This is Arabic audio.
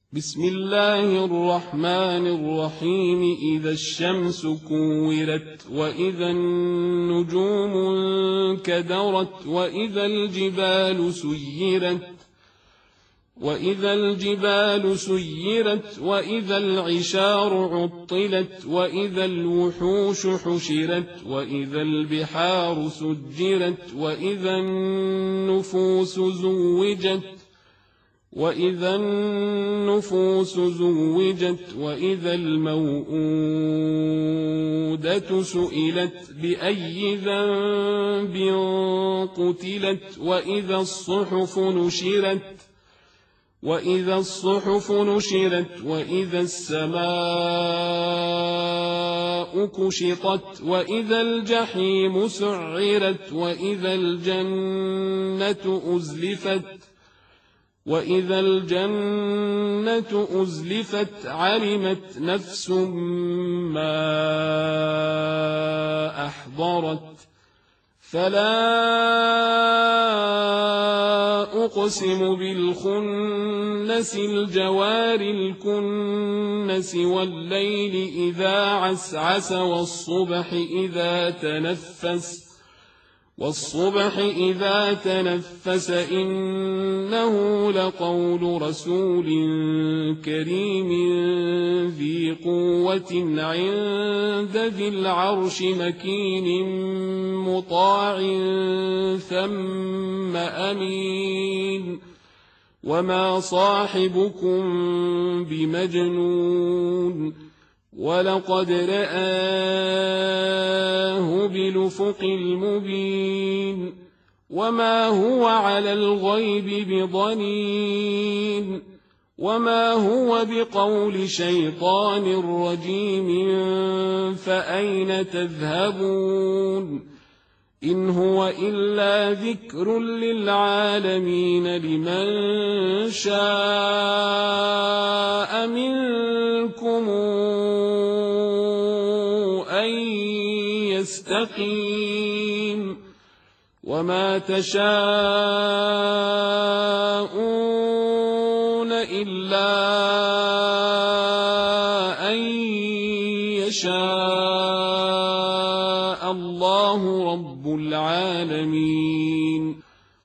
بسم الله الرحمن الرحيم. إذا الشمس كورت وإذا النجوم انكدرت وإذا الجبال سيرت وإذا العشار عطلت وإذا الوحوش حشرت وإذا البحار سجرت وإذا النفوس زوجت وإذا الموءودة سئلت بأي ذنب قتلت وإذا الصحف نشرت وإذا السماء كشطت وإذا الجحيم سعرت وإذا الجنة أزلفت علمت نفس ما أحضرت فلا أقسم بالخنس الجوار الكنس والليل إذا عسعس والصبح إذا تنفس إنه لقول رسول كريم ذي قوة عند ذي العرش مكين مطاع ثم أمين وما صاحبكم بمجنون ولقد رآه بالأفق المبين وما هو على الغيب بضنين وما هو بقول شيطان رجيم فأين تذهبون إن هو إلا ذكر للعالمين لمن شاء منكم أن يستقيم وما تشاءون إلا أن يشاء الله رب العالمين.